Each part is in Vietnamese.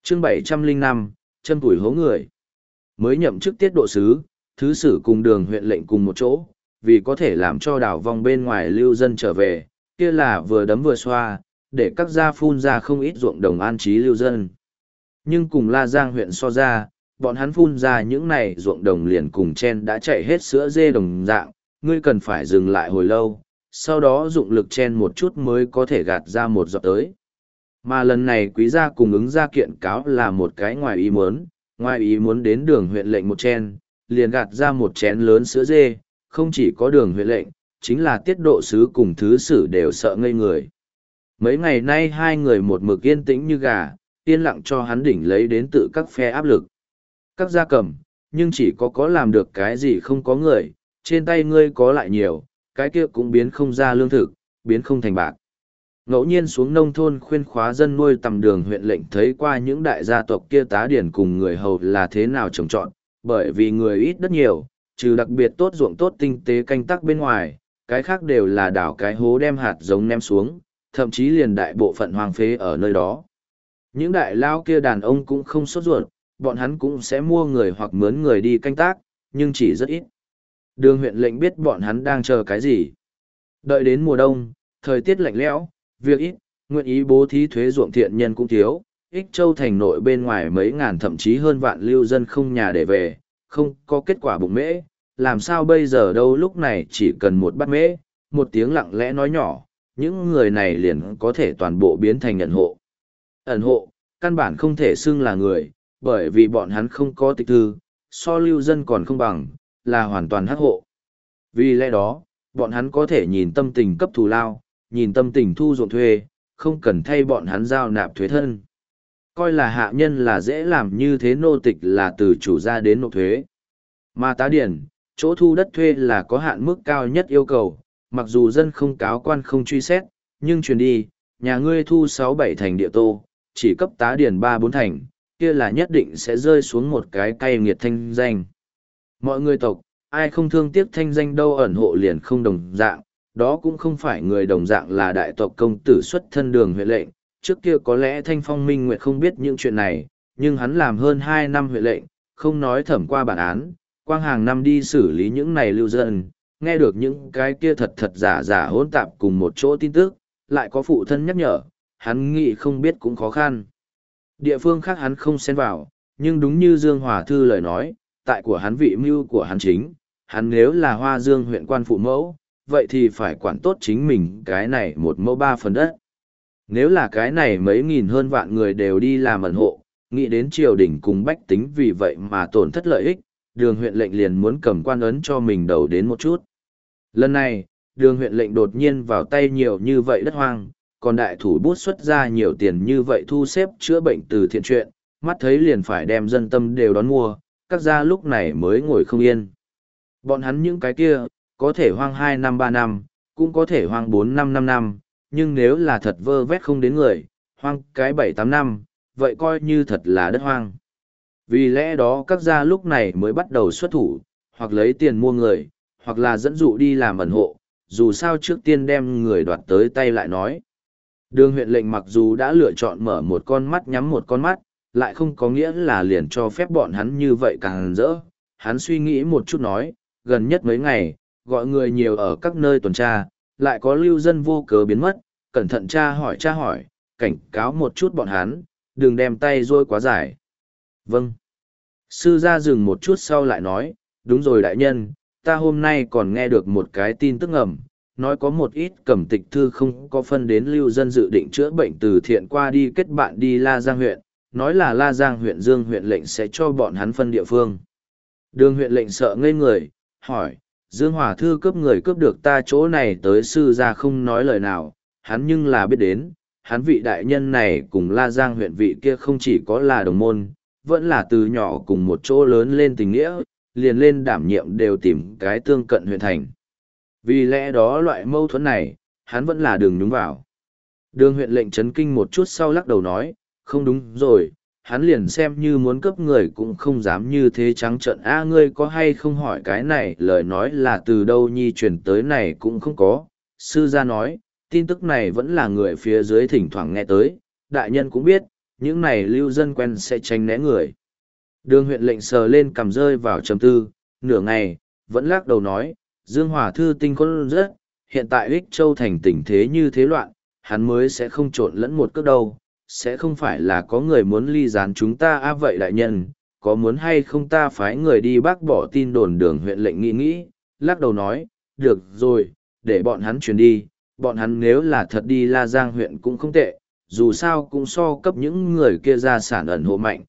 chương 705, chân tuổi hố người. Mới nhậm chức tiết độ sứ, thứ sử cùng Đường huyện lệnh cùng một chỗ, vì có thể làm cho đảo vòng bên ngoài lưu dân trở về, kia là vừa đấm vừa xoa, để các gia phun ra không ít ruộng đồng an trí lưu dân. Nhưng cùng La Giang huyện so ra, bọn hắn phun ra những này ruộng đồng liền cùng chen đã chạy hết sữa dê đồng dạng, ngươi cần phải dừng lại hồi lâu, sau đó dụng lực chen một chút mới có thể gạt ra một giọt tới. Mà lần này quý gia cùng ứng ra kiện cáo là một cái ngoài ý muốn đến Đường huyện lệnh một chen, liền gạt ra một chén lớn sữa dê, không chỉ có Đường huyện lệnh, chính là tiết độ sứ cùng thứ sử đều sợ ngây người. Mấy ngày nay hai người một mực yên tĩnh như gà, yên lặng cho hắn đỉnh lấy đến tự các phe áp lực. Các gia cầm, nhưng chỉ có làm được cái gì không có người, trên tay ngươi có lại nhiều, cái kia cũng biến không ra lương thực, biến không thành bạc. Ngẫu nhiên xuống nông thôn khuyên khóa dân nuôi tầm Đường huyện lệnh thấy qua những đại gia tộc kia tá điển cùng người hầu là thế nào trồng trọt, bởi vì người ít đất nhiều, trừ đặc biệt tốt ruộng tốt tinh tế canh tác bên ngoài, cái khác đều là đảo cái hố đem hạt giống ném xuống, thậm chí liền đại bộ phận hoang phế ở nơi đó. Những đại lao kia đàn ông cũng không sốt ruột, bọn hắn cũng sẽ mua người hoặc mướn người đi canh tác, nhưng chỉ rất ít. Đường huyện lệnh biết bọn hắn đang chờ cái gì. Đợi đến mùa đông, thời tiết lạnh lẽo, việc ít, nguyện ý bố thí thuế ruộng thiện nhân cũng thiếu, Ích Châu thành nội bên ngoài mấy ngàn thậm chí hơn vạn lưu dân không nhà để về, không có kết quả bụng mễ, làm sao bây giờ đâu lúc này chỉ cần một bát mễ, một tiếng lặng lẽ nói nhỏ, những người này liền có thể toàn bộ biến thành ẩn hộ. Ẩn hộ, căn bản không thể xưng là người, bởi vì bọn hắn không có tịch thư, so lưu dân còn không bằng, là hoàn toàn hắc hộ. Vì lẽ đó, bọn hắn có thể nhìn tâm tình cấp thù lao, nhìn tâm tình thu ruộng thuê, không cần thay bọn hắn giao nạp thuế thân. Coi là hạ nhân là dễ làm như thế, nô tịch là từ chủ gia đến nộp thuế. Mà tá điển, chỗ thu đất thuê là có hạn mức cao nhất yêu cầu, mặc dù dân không cáo quan không truy xét, nhưng truyền đi, nhà ngươi thu 6-7 thành địa tô, chỉ cấp tá điển 3-4 thành, kia là nhất định sẽ rơi xuống một cái cay nghiệt thanh danh. Mọi người tộc, ai không thương tiếc thanh danh đâu, ẩn hộ liền không đồng dạng, đó cũng không phải người đồng dạng là đại tộc công tử xuất thân Đường huyện lệnh. Trước kia có lẽ Thanh Phong Minh Nguyệt không biết những chuyện này, nhưng hắn làm hơn 2 năm huyện lệnh, không nói thẩm qua bản án, quang hàng năm đi xử lý những này lưu dân, nghe được những cái kia thật thật giả giả hỗn tạp cùng một chỗ tin tức, lại có phụ thân nhắc nhở, hắn nghĩ không biết cũng khó khăn. Địa phương khác hắn không xen vào, nhưng đúng như Dương Hòa Thư lời nói, tại của hắn vị mưu của hắn chính, hắn nếu là Hoa Dương huyện quan phụ mẫu, vậy thì phải quản tốt chính mình cái này 1 mẫu 3 phần đất. Nếu là cái này mấy nghìn hơn vạn người đều đi làm ẩn hộ, nghĩ đến triều đình cùng bách tính vì vậy mà tổn thất lợi ích, Đường huyện lệnh liền muốn cầm quan ấn cho mình đầu đến một chút. Lần này, Đường huyện lệnh đột nhiên vào tay nhiều như vậy đất hoang, còn đại thủ bút xuất ra nhiều tiền như vậy thu xếp chữa bệnh từ thiện chuyện, mắt thấy liền phải đem dân tâm đều đón mua, các gia lúc này mới ngồi không yên. Bọn hắn những cái kia, có thể hoang 2 năm 3 năm, cũng có thể hoang 4-5 năm, nhưng nếu là thật vơ vét không đến người, hoang cái 7-8 năm, vậy coi như thật là đất hoang. Vì lẽ đó các gia lúc này mới bắt đầu xuất thủ, hoặc lấy tiền mua người, hoặc là dẫn dụ đi làm ẩn hộ, dù sao trước tiên đem người đoạt tới tay lại nói. Đường huyện lệnh mặc dù đã lựa chọn mở một con mắt nhắm một con mắt, lại không có nghĩa là liền cho phép bọn hắn như vậy càng rỡ. Hắn suy nghĩ một chút nói, gần nhất mấy ngày, gọi người nhiều ở các nơi tuần tra, lại có lưu dân vô cớ biến mất, cẩn thận tra hỏi, cảnh cáo một chút bọn hắn, đừng đem tay rôi quá dài. Vâng. Sư gia dừng một chút sau lại nói, đúng rồi đại nhân, ta hôm nay còn nghe được một cái tin tức ngầm, nói có một ít cẩm tịch thư không có phân đến lưu dân dự định chữa bệnh từ thiện qua đi kết bạn đi La Giang huyện, nói là La Giang huyện Dương huyện lệnh sẽ cho bọn hắn phân địa phương. Đường huyện lệnh sợ ngây người, hỏi, Dương Hòa Thư cướp người cướp được ta chỗ này tới, sư gia không nói lời nào, hắn nhưng là biết đến, hắn vị đại nhân này cùng La Giang huyện vị kia không chỉ có là đồng môn, vẫn là từ nhỏ cùng một chỗ lớn lên tình nghĩa, liền lên đảm nhiệm đều tìm cái tương cận huyện thành. Vì lẽ đó loại mâu thuẫn này, hắn vẫn là đường nhúng vào. Đường huyện lệnh chấn kinh một chút sau lắc đầu nói, không đúng rồi, hắn liền xem như muốn cướp người cũng không dám như thế trắng trợn. A ngươi có hay không hỏi cái này, lời nói là từ đâu nhi truyền tới này cũng không có. Sư gia nói, tin tức này vẫn là người phía dưới thỉnh thoảng nghe tới, đại nhân cũng biết, những này lưu dân quen sẽ tránh né người. Đường huyện lệnh sờ lên cầm rơi vào trầm tư, nửa ngày, vẫn lắc đầu nói, Dương Hòa Thư tinh khôn rất, hiện tại Ích Châu thành tình thế như thế loạn, hắn mới sẽ không trộn lẫn một cước đâu, sẽ không phải là có người muốn ly gián chúng ta vậy đại nhân, có muốn hay không ta phái người đi bác bỏ tin đồn. Đường huyện lệnh nghĩ, lắc đầu nói, được rồi, để bọn hắn chuyển đi, bọn hắn nếu là thật đi La Giang huyện cũng không tệ, dù sao cũng so cấp những người kia ra sản ẩn hộ mạnh.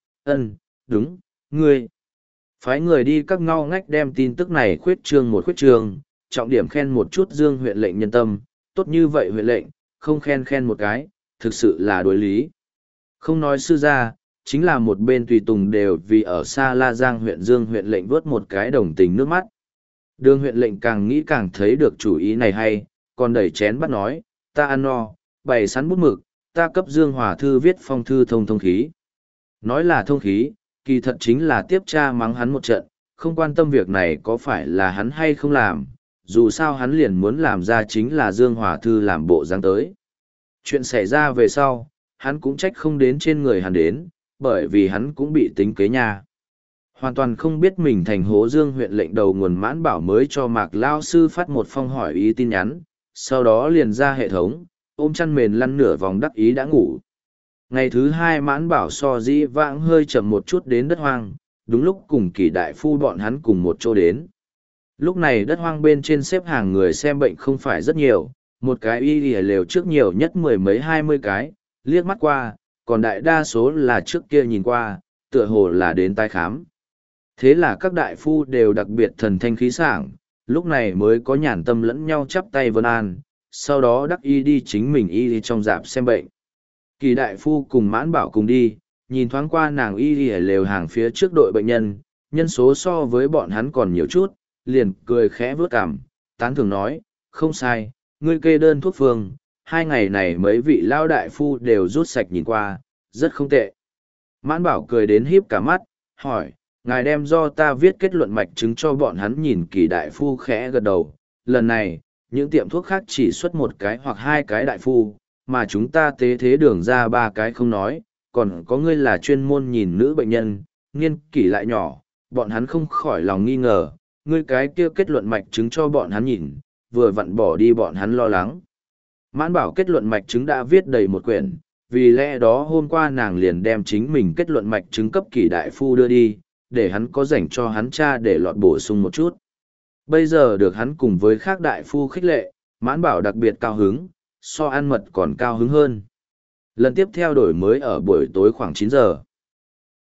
Đúng, ngươi. Phái người đi các ngõ ngách đem tin tức này khuyết trương, trọng điểm khen một chút Dương huyện lệnh nhân tâm, tốt như vậy huyện lệnh, không khen một cái, thực sự là đối lý. Không nói sư gia, chính là một bên tùy tùng đều vì ở xa La Giang huyện Dương huyện lệnh vớt một cái đồng tình nước mắt. Đường huyện lệnh càng nghĩ càng thấy được chủ ý này hay, còn đẩy chén bắt nói, ta ăn no, bày sẵn bút mực, ta cấp Dương Hòa Thư viết phong thư thông khí. Nói là thông khí, kỳ thật chính là tiếp tra mắng hắn một trận, không quan tâm việc này có phải là hắn hay không làm, dù sao hắn liền muốn làm ra chính là Dương Hòa Thư làm bộ dáng tới. Chuyện xảy ra về sau, hắn cũng trách không đến trên người hắn đến, bởi vì hắn cũng bị tính kế nhà. Hoàn toàn không biết mình thành hố Dương huyện lệnh đầu nguồn Mãn Bảo mới cho Mạc Lao Sư phát một phong hỏi ý tin nhắn, sau đó liền ra hệ thống, ôm chăn mền lăn nửa vòng đắc ý đã ngủ. Ngày thứ hai Mãn Bảo so dĩ vãng hơi chậm một chút đến đất hoang, đúng lúc cùng Kỷ đại phu bọn hắn cùng một chỗ đến. Lúc này đất hoang bên trên xếp hàng người xem bệnh không phải rất nhiều, một cái y lều trước nhiều nhất 10 mấy 20 cái, liếc mắt qua, còn đại đa số là trước kia nhìn qua, tựa hồ là đến tái khám. Thế là các đại phu đều đặc biệt thần thanh khí sảng, lúc này mới có nhàn tâm lẫn nhau chắp tay vân an, sau đó đắc y đi chính mình y đi trong dạp xem bệnh. Kỳ đại phu cùng Mãn Bảo cùng đi, nhìn thoáng qua nàng y đi lều hàng phía trước đội bệnh nhân, nhân số so với bọn hắn còn nhiều chút, liền cười khẽ vớt cằm, tán thường nói, không sai, ngươi kê đơn thuốc phương, 2 ngày này mấy vị lao đại phu đều rút sạch nhìn qua, rất không tệ. Mãn Bảo cười đến híp cả mắt, hỏi, ngài đem do ta viết kết luận mạch chứng cho bọn hắn nhìn. Kỳ đại phu khẽ gật đầu, lần này, những tiệm thuốc khác chỉ xuất 1 cái hoặc 2 cái đại phu, mà chúng ta tế thế đường ra 3 cái không nói, còn có ngươi là chuyên môn nhìn nữ bệnh nhân, niên kỷ lại nhỏ, bọn hắn không khỏi lòng nghi ngờ, ngươi cái kia kết luận mạch chứng cho bọn hắn nhìn, vừa vặn bỏ đi bọn hắn lo lắng. Mãn Bảo kết luận mạch chứng đã viết đầy 1 quyển, vì lẽ đó hôm qua nàng liền đem chính mình kết luận mạch chứng cấp Kỷ đại phu đưa đi, để hắn có dành cho hắn cha để lọt bổ sung một chút. Bây giờ được hắn cùng với khác đại phu khích lệ, Mãn Bảo đặc biệt cao hứng, so ăn mật còn cao hứng hơn. Lần tiếp theo đổi mới ở buổi tối khoảng 9 giờ.